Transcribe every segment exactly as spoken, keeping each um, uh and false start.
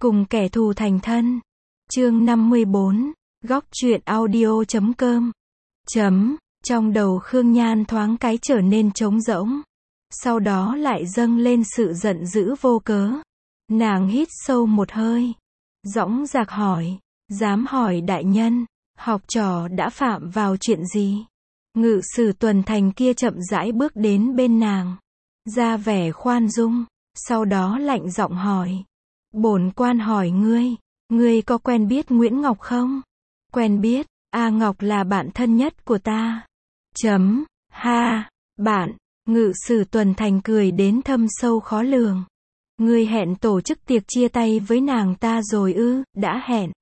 cùng kẻ thù thành thân. Chương năm mươi bốn, góc truyện audio chấm com. Chấm, trong đầu Khương Nhan thoáng cái trở nên trống rỗng. Sau đó lại dâng lên sự giận dữ vô cớ. Nàng hít sâu một hơi. Dõng dạc hỏi, dám hỏi đại nhân, học trò đã phạm vào chuyện gì? Ngự sử Tuần Thành kia chậm rãi bước đến bên nàng. Ra vẻ khoan dung, sau đó lạnh giọng hỏi. Bổn quan hỏi ngươi, ngươi có quen biết Nguyễn Ngọc không? Quen biết, A Ngọc là bạn thân nhất của ta. Chấm, ha, bạn, ngự sử Tuần Thành cười đến thâm sâu khó lường. Ngươi hẹn tổ chức tiệc chia tay với nàng ta rồi ư? Đã hẹn.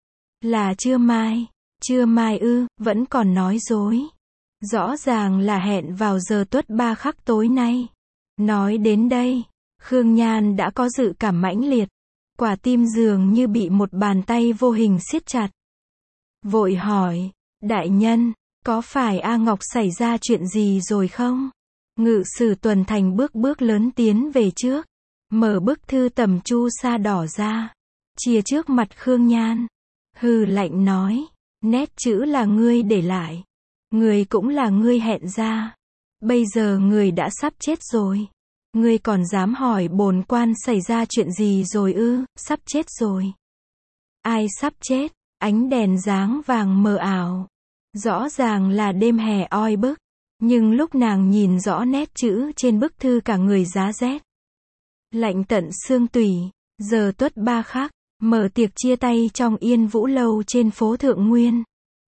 Là trưa mai, trưa mai ư, vẫn còn nói dối. Rõ ràng là hẹn vào giờ tuất ba khắc tối nay. Nói đến đây, Khương Nhan đã có dự cảm mãnh liệt. Quả tim dường như bị một bàn tay vô hình siết chặt. Vội hỏi, đại nhân, có phải A Ngọc xảy ra chuyện gì rồi không? Ngự sử Tuần Thành bước bước lớn tiến về trước. Mở bức thư tầm chu sa đỏ ra. Chia trước mặt Khương Nhan. Hừ lạnh nói, nét chữ là ngươi để lại. Người cũng là ngươi hẹn ra. Bây giờ người đã sắp chết rồi. Ngươi còn dám hỏi bổn quan xảy ra chuyện gì rồi ư? Sắp chết rồi. Ai sắp chết? Ánh đèn dáng vàng mờ ảo. Rõ ràng là đêm hè oi bức. Nhưng lúc nàng nhìn rõ nét chữ trên bức thư cả người giá rét. Lạnh tận xương tủy. Giờ tuất ba khắc. Mở tiệc chia tay trong Yên Vũ Lâu trên phố Thượng Nguyên.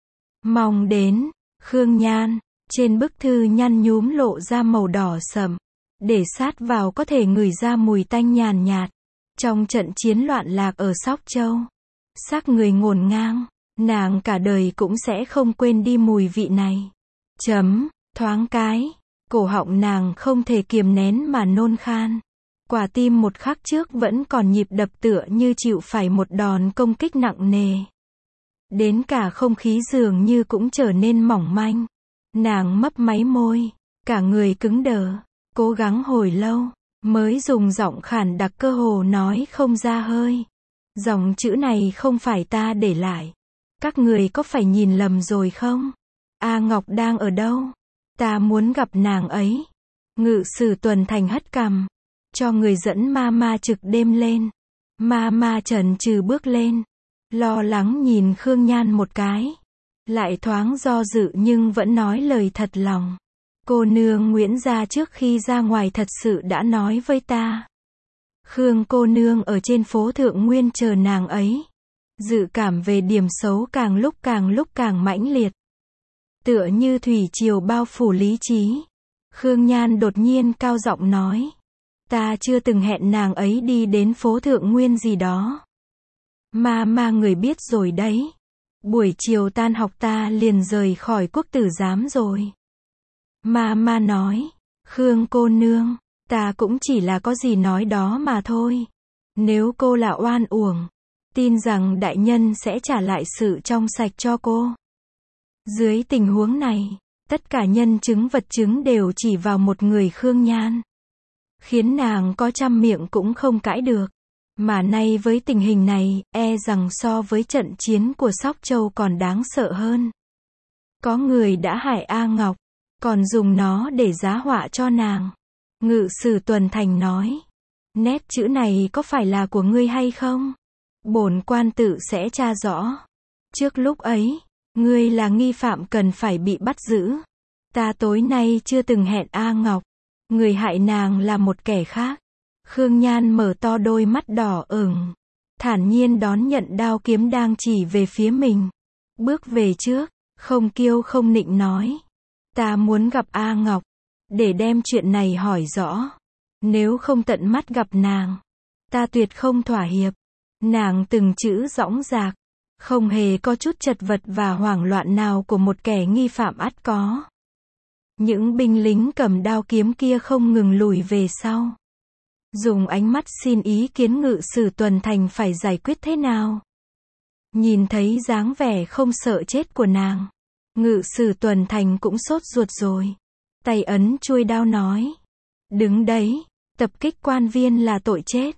Mong đến. Khương Nhan. Trên bức thư nhăn nhúm lộ ra màu đỏ sẫm. Để sát vào có thể ngửi ra mùi tanh nhàn nhạt. Trong trận chiến loạn lạc ở Sóc Châu. Xác người ngổn ngang. Nàng cả đời cũng sẽ không quên đi mùi vị này. Chấm, thoáng cái. Cổ họng nàng không thể kiềm nén mà nôn khan. Quả tim một khắc trước vẫn còn nhịp đập tựa như chịu phải một đòn công kích nặng nề. Đến cả không khí dường như cũng trở nên mỏng manh. Nàng mấp máy môi. Cả người cứng đờ. Cố gắng hồi lâu. Mới dùng giọng khản đặc cơ hồ nói không ra hơi. Dòng chữ này không phải ta để lại. Các người có phải nhìn lầm rồi không? A Ngọc đang ở đâu? Ta muốn gặp nàng ấy. Ngự sử Tuần Thành hất cằm. Cho người dẫn ma ma trực đêm lên. Ma ma chần chừ bước lên. Lo lắng nhìn Khương Nhan một cái. Lại thoáng do dự nhưng vẫn nói lời thật lòng. Cô nương Nguyễn gia trước khi ra ngoài thật sự đã nói với ta. Khương cô nương ở trên phố Thượng Nguyên chờ nàng ấy. Dự cảm về điểm xấu càng lúc càng lúc càng mãnh liệt. Tựa như thủy triều bao phủ lý trí. Khương Nhan đột nhiên cao giọng nói. Ta chưa từng hẹn nàng ấy đi đến phố Thượng Nguyên gì đó. Ma ma người biết rồi đấy. Buổi chiều tan học ta liền rời khỏi quốc tử giám rồi. Ma ma nói. Khương cô nương, ta cũng chỉ là có gì nói đó mà thôi. Nếu cô là oan uổng, tin rằng đại nhân sẽ trả lại sự trong sạch cho cô. Dưới tình huống này, tất cả nhân chứng vật chứng đều chỉ vào một người Khương Nhan. Khiến nàng có trăm miệng cũng không cãi được. Mà nay với tình hình này, e rằng so với trận chiến của Sóc Châu còn đáng sợ hơn. Có người đã hại A Ngọc, còn dùng nó để giá họa cho nàng. Ngự sử Tuần Thành nói. Nét chữ này có phải là của ngươi hay không? Bổn quan tự sẽ tra rõ. Trước lúc ấy, ngươi là nghi phạm cần phải bị bắt giữ. Ta tối nay chưa từng hẹn A Ngọc. Người hại nàng là một kẻ khác. Khương Nhan mở to đôi mắt đỏ ửng. Thản nhiên đón nhận đao kiếm đang chỉ về phía mình. Bước về trước, không kiêu không nịnh nói. Ta muốn gặp A Ngọc. Để đem chuyện này hỏi rõ. Nếu không tận mắt gặp nàng, ta tuyệt không thỏa hiệp. Nàng từng chữ dõng dạc. Không hề có chút chật vật và hoảng loạn nào của một kẻ nghi phạm ắt có. Những binh lính cầm đao kiếm kia không ngừng lùi về sau. Dùng ánh mắt xin ý kiến ngự sử Tuần Thành phải giải quyết thế nào. Nhìn thấy dáng vẻ không sợ chết của nàng. Ngự sử Tuần Thành cũng sốt ruột rồi. Tay ấn chuôi đao nói. Đứng đấy, tập kích quan viên là tội chết.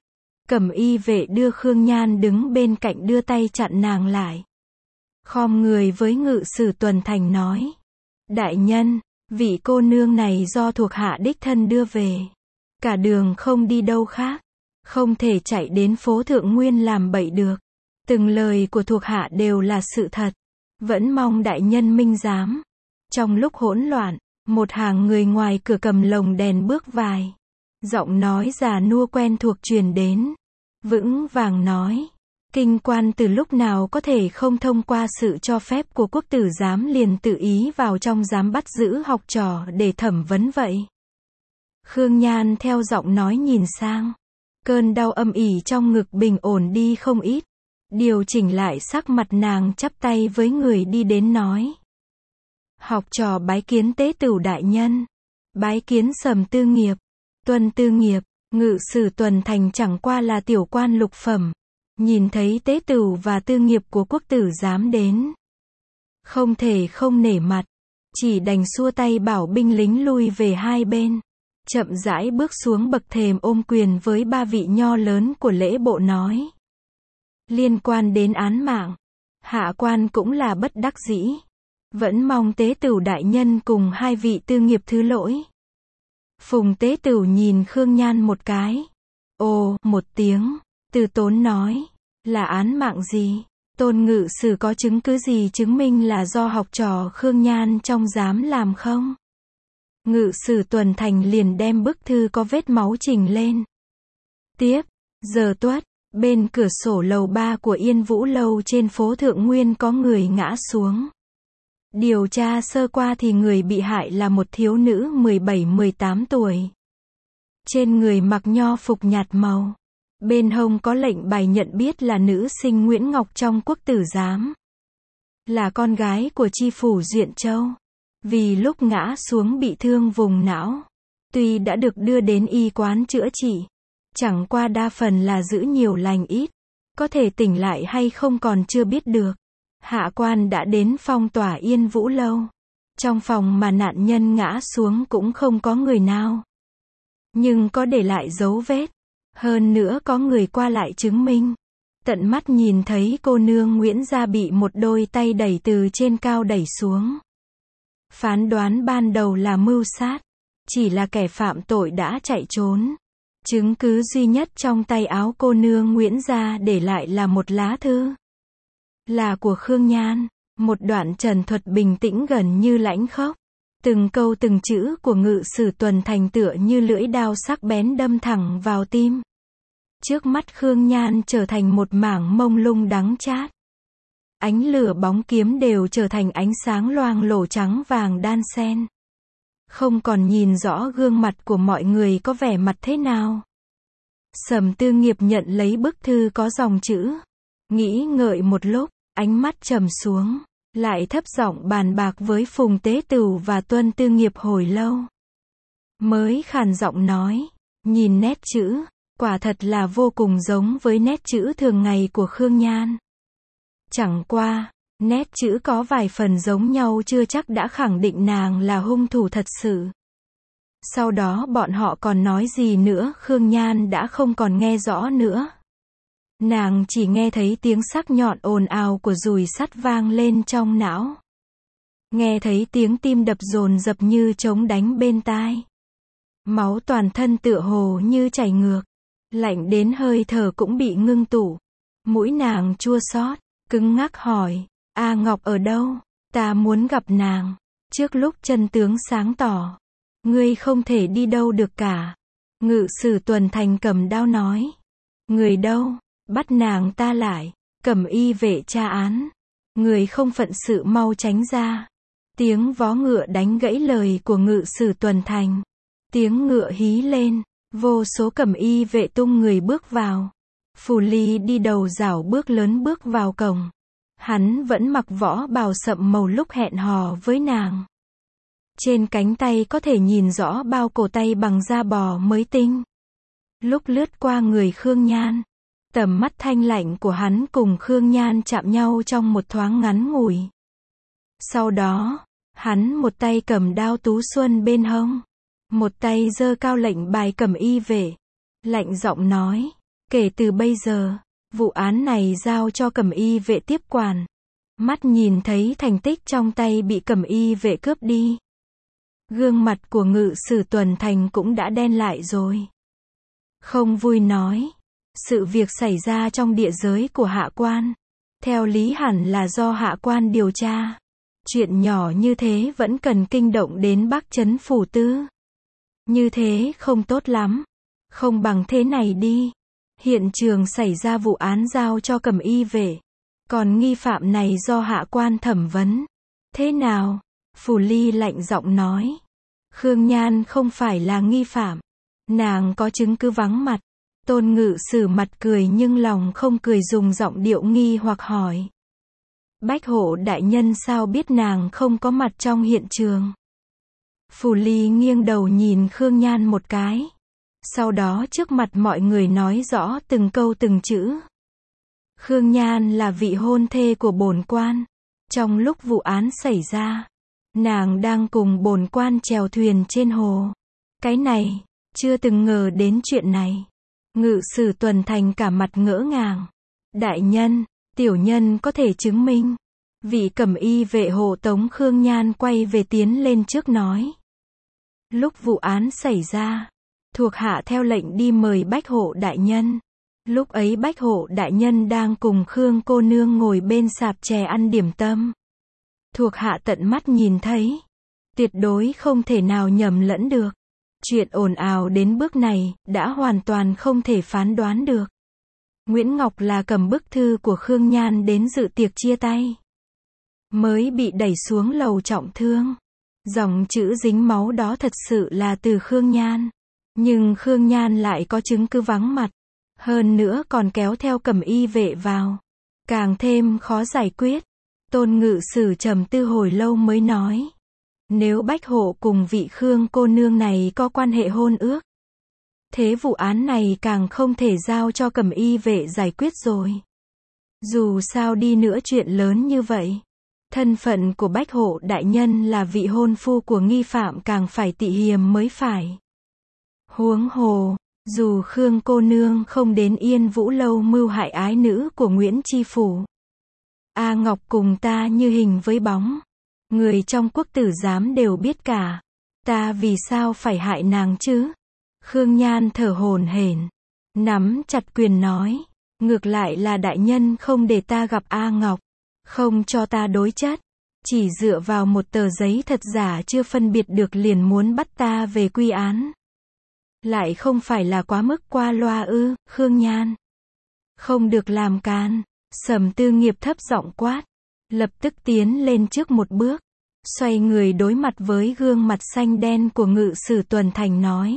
Cẩm y vệ đưa Khương Nhan đứng bên cạnh đưa tay chặn nàng lại. Khom người với Ngự Sử Tuần Thành nói. Đại nhân, vị cô nương này do thuộc hạ đích thân đưa về. Cả đường không đi đâu khác. Không thể chạy đến phố Thượng Nguyên làm bậy được. Từng lời của thuộc hạ đều là sự thật. Vẫn mong đại nhân minh giám. Trong lúc hỗn loạn, một hàng người ngoài cửa cầm lồng đèn bước vài. Giọng nói già nua quen thuộc truyền đến. Vững vàng nói. Kinh quan từ lúc nào có thể không thông qua sự cho phép của quốc tử giám liền tự ý vào trong giám bắt giữ học trò để thẩm vấn vậy? Khương Nhan theo giọng nói nhìn sang. Cơn đau âm ỉ trong ngực bình ổn đi không ít. Điều chỉnh lại sắc mặt nàng chắp tay với người đi đến nói. Học trò bái kiến tế tửu đại nhân. Bái kiến Sầm Tư Nghiệp. Tuân Tư Nghiệp, Ngự Sử Tuần Thành chẳng qua là tiểu quan lục phẩm. Nhìn thấy tế tửu và tư nghiệp của quốc tử giám đến. Không thể không nể mặt. Chỉ đành xua tay bảo binh lính lui về hai bên. Chậm rãi bước xuống bậc thềm ôm quyền với ba vị nho lớn của lễ bộ nói. Liên quan đến án mạng. Hạ quan cũng là bất đắc dĩ. Vẫn mong tế tửu đại nhân cùng hai vị tư nghiệp thứ lỗi. Phùng tế tửu nhìn Khương Nhan một cái. Ồ, một tiếng. Từ tốn nói. Là án mạng gì? Tôn Ngự Sử có chứng cứ gì chứng minh là do học trò Khương Nhan trong giám làm không? Ngự Sử Tuần Thành liền đem bức thư có vết máu trình lên. Tiếp. Giờ tuất. Bên cửa sổ lầu ba của Yên Vũ Lâu trên phố Thượng Nguyên có người ngã xuống. Điều tra sơ qua thì người bị hại là một thiếu nữ mười bảy mười tám tuổi. Trên người mặc nho phục nhạt màu. Bên hông có lệnh bài nhận biết là nữ sinh Nguyễn Ngọc trong quốc tử giám. Là con gái của tri phủ Duyện Châu. Vì lúc ngã xuống bị thương vùng não. Tuy đã được đưa đến y quán chữa trị. Chẳng qua đa phần là giữ nhiều lành ít. Có thể tỉnh lại hay không còn chưa biết được. Hạ quan đã đến phong tỏa Yên Vũ Lâu. Trong phòng mà nạn nhân ngã xuống cũng không có người nào. Nhưng có để lại dấu vết. Hơn nữa có người qua lại chứng minh. Tận mắt nhìn thấy cô nương Nguyễn Gia bị một đôi tay đẩy từ trên cao đẩy xuống. Phán đoán ban đầu là mưu sát. Chỉ là kẻ phạm tội đã chạy trốn. Chứng cứ duy nhất trong tay áo cô nương Nguyễn Gia để lại là một lá thư. Là của Khương Nhan. Một đoạn trần thuật bình tĩnh gần như lãnh khốc. Từng câu từng chữ của Ngự Sử Tuần Thành tựa như lưỡi đao sắc bén đâm thẳng vào tim. Trước mắt Khương Nhan trở thành một mảng mông lung đắng chát. Ánh lửa bóng kiếm đều trở thành ánh sáng loang lổ trắng vàng đan xen. Không còn nhìn rõ gương mặt của mọi người có vẻ mặt thế nào. Sầm Tư Nghiệp nhận lấy bức thư có dòng chữ. Nghĩ ngợi một lúc, ánh mắt trầm xuống. Lại thấp giọng bàn bạc với Phùng Tế Tửu và Tuân Tư Nghiệp hồi lâu. Mới khàn giọng nói. Nhìn nét chữ. Quả thật là vô cùng giống với nét chữ thường ngày của Khương Nhan. Chẳng qua, nét chữ có vài phần giống nhau chưa chắc đã khẳng định nàng là hung thủ thật sự. Sau đó bọn họ còn nói gì nữa Khương Nhan đã không còn nghe rõ nữa. Nàng chỉ nghe thấy tiếng sắc nhọn ồn ào của dùi sắt vang lên trong não. Nghe thấy tiếng tim đập dồn dập như trống đánh bên tai. Máu toàn thân tựa hồ như chảy ngược. Lạnh đến hơi thở cũng bị ngưng tụ. Mũi nàng chua xót, cứng ngắc hỏi. A Ngọc ở đâu? Ta muốn gặp nàng. Trước lúc chân tướng sáng tỏ. Ngươi không thể đi đâu được cả. Ngự Sử Tuần Thành cầm đao nói. Người đâu? Bắt nàng ta lại. Cẩm y vệ tra án. Người không phận sự mau tránh ra. Tiếng vó ngựa đánh gãy lời của Ngự Sử Tuần Thành. Tiếng ngựa hí lên. Vô số cẩm y vệ tung người bước vào. Phù Ly đi đầu rảo bước lớn bước vào cổng. Hắn vẫn mặc võ bào sậm màu lúc hẹn hò với nàng. Trên cánh tay có thể nhìn rõ bao cổ tay bằng da bò mới tinh. Lúc lướt qua người Khương Nhan, tầm mắt thanh lạnh của hắn cùng Khương Nhan chạm nhau trong một thoáng ngắn ngủi. Sau đó, hắn một tay cầm đao tú xuân bên hông, một tay giơ cao lệnh bài cẩm y vệ, lạnh giọng nói, Kể từ bây giờ, vụ án này giao cho Cẩm Y vệ tiếp quản. Mắt nhìn thấy thành tích trong tay bị Cẩm Y vệ cướp đi. Gương mặt của Ngự sử Tuần Thành cũng đã đen lại rồi. Không vui nói. Sự việc xảy ra trong địa giới của hạ quan. Theo lý hẳn là do hạ quan điều tra. Chuyện nhỏ như thế vẫn cần kinh động đến Bắc Trấn Phủ Tư. Như thế không tốt lắm. Không bằng thế này đi. Hiện trường xảy ra vụ án giao cho Cẩm Y vệ. Còn nghi phạm này do hạ quan thẩm vấn. Thế nào? Phủ Ly lạnh giọng nói. Khương Nhan không phải là nghi phạm. Nàng có chứng cứ vắng mặt. Tôn Ngự sử mặt cười nhưng lòng không cười, dùng giọng điệu nghi hoặc hỏi. Bách hộ đại nhân sao biết nàng không có mặt trong hiện trường? Phủ Ly nghiêng đầu nhìn Khương Nhan một cái. Sau đó trước mặt mọi người nói rõ từng câu từng chữ. Khương Nhan là vị hôn thê của bổn quan. Trong lúc vụ án xảy ra, nàng đang cùng bổn quan chèo thuyền trên hồ. Cái này, chưa từng ngờ đến chuyện này. Ngự sử Tuần Thành cả mặt ngỡ ngàng. Đại nhân, tiểu nhân có thể chứng minh. Vị Cẩm Y vệ hộ tống Khương Nhan quay về tiến lên trước nói. Lúc vụ án xảy ra, thuộc hạ theo lệnh đi mời Bách hộ đại nhân. Lúc ấy Bách hộ đại nhân đang cùng Khương cô nương ngồi bên sạp chè ăn điểm tâm. Thuộc hạ tận mắt nhìn thấy. Tuyệt đối không thể nào nhầm lẫn được. Chuyện ồn ào đến bước này, đã hoàn toàn không thể phán đoán được. Nguyễn Ngọc là cầm bức thư của Khương Nhan đến dự tiệc chia tay. Mới bị đẩy xuống lầu trọng thương. Dòng chữ dính máu đó thật sự là từ Khương Nhan. Nhưng Khương Nhan lại có chứng cứ vắng mặt. Hơn nữa còn kéo theo Cẩm Y vệ vào. Càng thêm khó giải quyết. Tôn Ngự sử trầm tư hồi lâu mới nói. Nếu Bách hộ cùng vị Khương cô nương này có quan hệ hôn ước, thế vụ án này càng không thể giao cho Cẩm Y vệ giải quyết rồi. Dù sao đi nữa chuyện lớn như vậy, thân phận của Bách hộ đại nhân là vị hôn phu của nghi phạm càng phải tị hiềm mới phải. Huống hồ, dù Khương cô nương không đến Yên Vũ lâu mưu hại ái nữ của Nguyễn Tri Phủ, A Ngọc cùng ta như hình với bóng. Người trong quốc tử giám đều biết cả. Ta vì sao phải hại nàng chứ? Khương Nhan thở hổn hển, nắm chặt quyền nói. Ngược lại là đại nhân không để ta gặp A Ngọc. Không cho ta đối chất. Chỉ dựa vào một tờ giấy thật giả chưa phân biệt được liền muốn bắt ta về quy án. Lại không phải là quá mức qua loa ư, Khương Nhan. Không được làm can. Sầm Tư Nghiệp thấp giọng quát. Lập tức tiến lên trước một bước. Xoay người đối mặt với gương mặt xanh đen của Ngự sử Tuần Thành nói.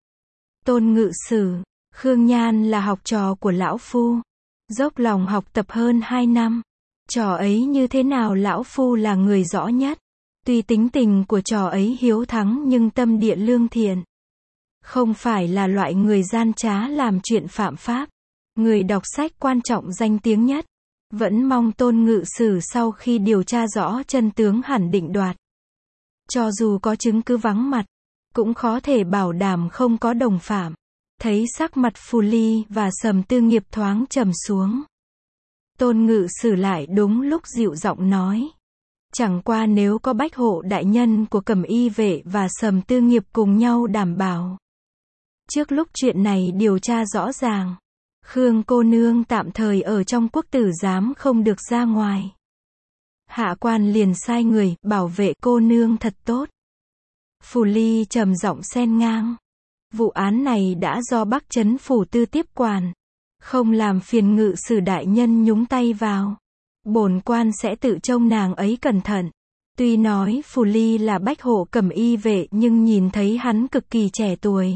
Tôn Ngự sử, Khương Nhan là học trò của lão phu. Dốc lòng học tập hơn hai năm. Trò ấy như thế nào lão phu là người rõ nhất. Tuy tính tình của trò ấy hiếu thắng nhưng tâm địa lương thiện. Không phải là loại người gian trá làm chuyện phạm pháp. Người đọc sách quan trọng danh tiếng nhất. Vẫn mong Tôn Ngự sử sau khi điều tra rõ chân tướng hẳn định đoạt. Cho dù có chứng cứ vắng mặt, cũng khó thể bảo đảm không có đồng phạm. Thấy sắc mặt Phù Ly và Sầm Tư Nghiệp thoáng trầm xuống. Tôn Ngự sử lại đúng lúc dịu giọng nói. Chẳng qua nếu có Bách hộ đại nhân của Cẩm Y vệ và Sầm Tư Nghiệp cùng nhau đảm bảo. Trước lúc chuyện này điều tra rõ ràng, Khương cô nương tạm thời ở trong quốc tử giám không được ra ngoài. Hạ quan liền sai người bảo vệ cô nương thật tốt. Phù Ly trầm giọng xen ngang. Vụ án này đã do Bắc Trấn Phủ Tư tiếp quản. Không làm phiền Ngự sử đại nhân nhúng tay vào. Bổn quan sẽ tự trông nàng ấy cẩn thận. Tuy nói Phù Ly là Bách hộ Cẩm Y vệ nhưng nhìn thấy hắn cực kỳ trẻ tuổi.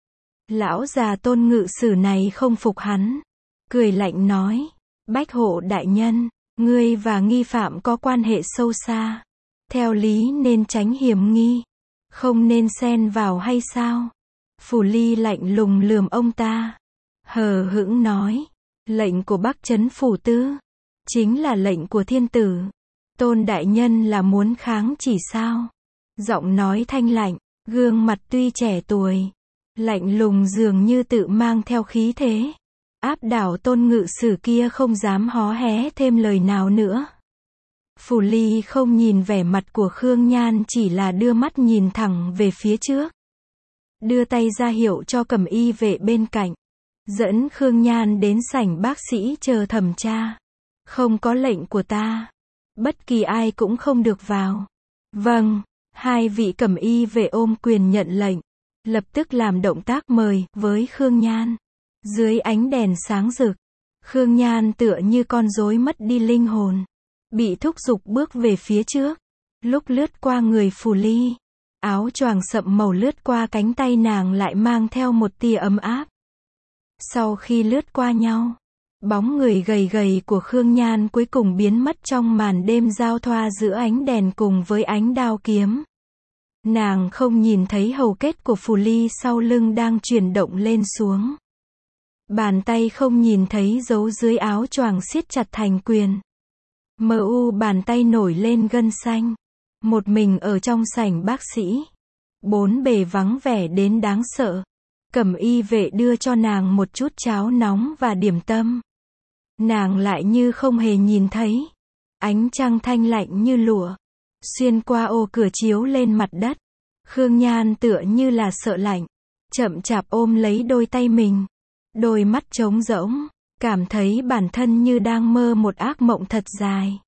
Lão già Tôn Ngự sử này không phục hắn. Cười lạnh nói. Bách hộ đại nhân, ngươi và nghi phạm có quan hệ sâu xa. Theo lý nên tránh hiểm nghi. Không nên xen vào hay sao? Phù Ly lạnh lùng lườm ông ta. Hờ hững nói. Lệnh của Bắc Trấn Phủ Tư. Chính là lệnh của thiên tử. Tôn đại nhân là muốn kháng chỉ sao? Giọng nói thanh lạnh. Gương mặt tuy trẻ tuổi. Lạnh lùng dường như tự mang theo khí thế. áp đảo Tôn Ngự Sử kia không dám hó hé thêm lời nào nữa. Phù Ly không nhìn vẻ mặt của Khương Nhan, chỉ là đưa mắt nhìn thẳng về phía trước. Đưa tay ra hiệu cho Cẩm Y vệ bên cạnh. Dẫn Khương Nhan đến sảnh bác sĩ chờ thẩm tra. Không có lệnh của ta, bất kỳ ai cũng không được vào. Vâng, hai vị Cẩm Y vệ ôm quyền nhận lệnh. Lập tức làm động tác mời với Khương Nhan. Dưới ánh đèn sáng rực, Khương Nhan tựa như con rối mất đi linh hồn. Bị thúc giục bước về phía trước. Lúc lướt qua người Phù Ly, áo choàng sậm màu lướt qua cánh tay nàng lại mang theo một tia ấm áp. Sau khi lướt qua nhau, bóng người gầy gầy của Khương Nhan cuối cùng biến mất trong màn đêm giao thoa giữa ánh đèn cùng với ánh đao kiếm. Nàng không nhìn thấy hầu kết của Phù Ly sau lưng đang chuyển động lên xuống. Bàn tay không nhìn thấy dấu dưới áo choàng siết chặt thành quyền. Mờ u bàn tay nổi lên gân xanh. Một mình ở trong sảnh bác sĩ. Bốn bề vắng vẻ đến đáng sợ. Cẩm Y vệ đưa cho nàng một chút cháo nóng và điểm tâm. Nàng lại như không hề nhìn thấy. Ánh trăng thanh lạnh như lụa xuyên qua ô cửa chiếu lên mặt đất. Khương Nhan tựa như là sợ lạnh, chậm chạp ôm lấy đôi tay mình. Đôi mắt trống rỗng, cảm thấy bản thân như đang mơ một ác mộng thật dài.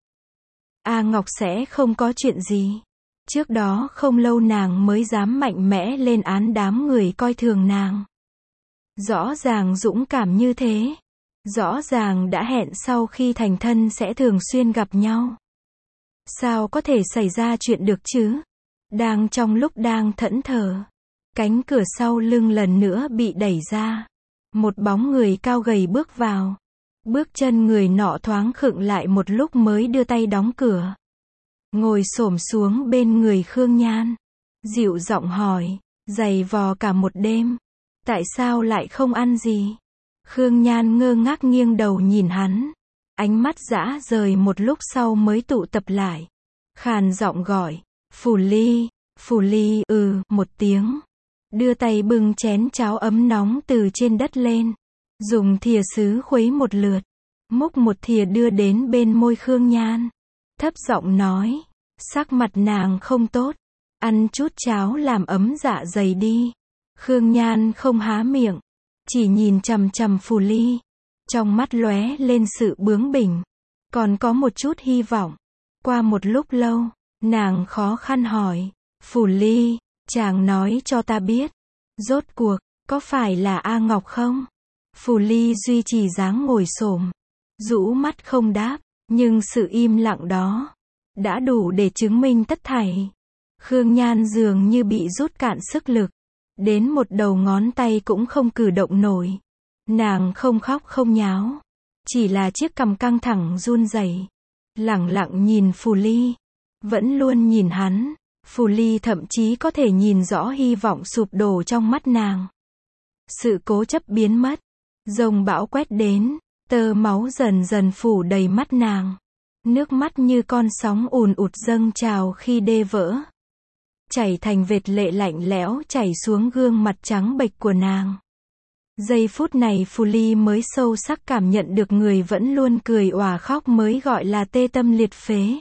A Ngọc sẽ không có chuyện gì. Trước đó không lâu nàng mới dám mạnh mẽ lên án đám người coi thường nàng. Rõ ràng dũng cảm như thế. Rõ ràng đã hẹn sau khi thành thân sẽ thường xuyên gặp nhau. Sao có thể xảy ra chuyện được chứ? Đang trong lúc đang thẫn thờ, cánh cửa sau lưng lần nữa bị đẩy ra. Một bóng người cao gầy bước vào. Bước chân người nọ thoáng khựng lại một lúc mới đưa tay đóng cửa. Ngồi xổm xuống bên người Khương Nhan. Dịu giọng hỏi, giày vò cả một đêm. Tại sao lại không ăn gì? Khương Nhan ngơ ngác nghiêng đầu nhìn hắn. Ánh mắt dã rời một lúc sau mới tụ tập lại. Khàn giọng gọi, Phù Ly, Phù Ly, ừ, một tiếng. Đưa tay bưng chén cháo ấm nóng từ trên đất lên. Dùng thìa sứ khuấy một lượt. Múc một thìa đưa đến bên môi Khương Nhan. Thấp giọng nói, sắc mặt nàng không tốt. Ăn chút cháo làm ấm dạ dày đi. Khương Nhan không há miệng. Chỉ nhìn chằm chằm Phù Ly. Trong mắt lóe lên sự bướng bỉnh. Còn có một chút hy vọng. Qua một lúc lâu, nàng khó khăn hỏi, Phù Ly, chàng nói cho ta biết. Rốt cuộc, có phải là A Ngọc không? Phù Ly duy trì dáng ngồi xổm, rũ mắt không đáp. Nhưng sự im lặng đó đã đủ để chứng minh tất thảy. Khương Nhan dường như bị rút cạn sức lực. Đến một đầu ngón tay cũng không cử động nổi. Nàng không khóc không nháo. Chỉ là chiếc cằm căng thẳng run rẩy. Lẳng lặng nhìn Phù Ly. Vẫn luôn nhìn hắn. Phù Ly thậm chí có thể nhìn rõ hy vọng sụp đổ trong mắt nàng. Sự cố chấp biến mất. Dòng bão quét đến. Tơ máu dần dần phủ đầy mắt nàng. Nước mắt như con sóng ùn ụt dâng trào khi đê vỡ. Chảy thành vệt lệ lạnh lẽo chảy xuống gương mặt trắng bệch của nàng. Giây phút này Phù Ly mới sâu sắc cảm nhận được người vẫn luôn cười òa khóc mới gọi là tê tâm liệt phế.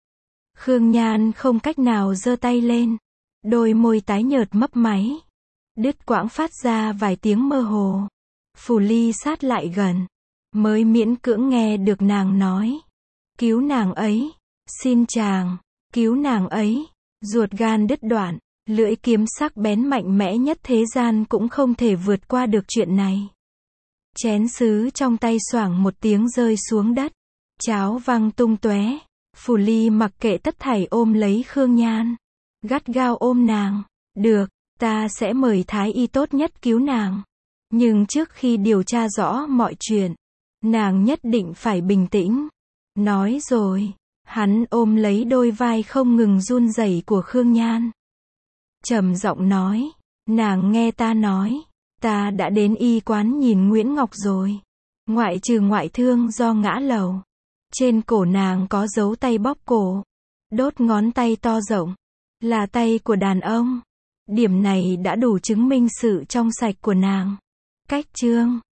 Khương Nhan không cách nào giơ tay lên. Đôi môi tái nhợt mấp máy. Đứt quãng phát ra vài tiếng mơ hồ. Phù Ly sát lại gần. Mới miễn cưỡng nghe được nàng nói. Cứu nàng ấy. Xin chàng. Cứu nàng ấy. Ruột gan đứt đoạn. Lưỡi kiếm sắc bén mạnh mẽ nhất thế gian cũng không thể vượt qua được chuyện này. Chén sứ trong tay xoảng một tiếng rơi xuống đất. Cháo văng tung tóe. Phù Ly mặc kệ tất thảy ôm lấy Khương Nhan. Gắt gao ôm nàng. Được, ta sẽ mời thái y tốt nhất cứu nàng. Nhưng trước khi điều tra rõ mọi chuyện, nàng nhất định phải bình tĩnh. Nói rồi, hắn ôm lấy đôi vai không ngừng run rẩy của Khương Nhan. Trầm giọng nói, nàng nghe ta nói, ta đã đến y quán nhìn Nguyễn Ngọc rồi. Ngoại trừ ngoại thương do ngã lầu. Trên cổ nàng có dấu tay bóp cổ. Đốt ngón tay to rộng. Là tay của đàn ông. Điểm này đã đủ chứng minh sự trong sạch của nàng. Cách chương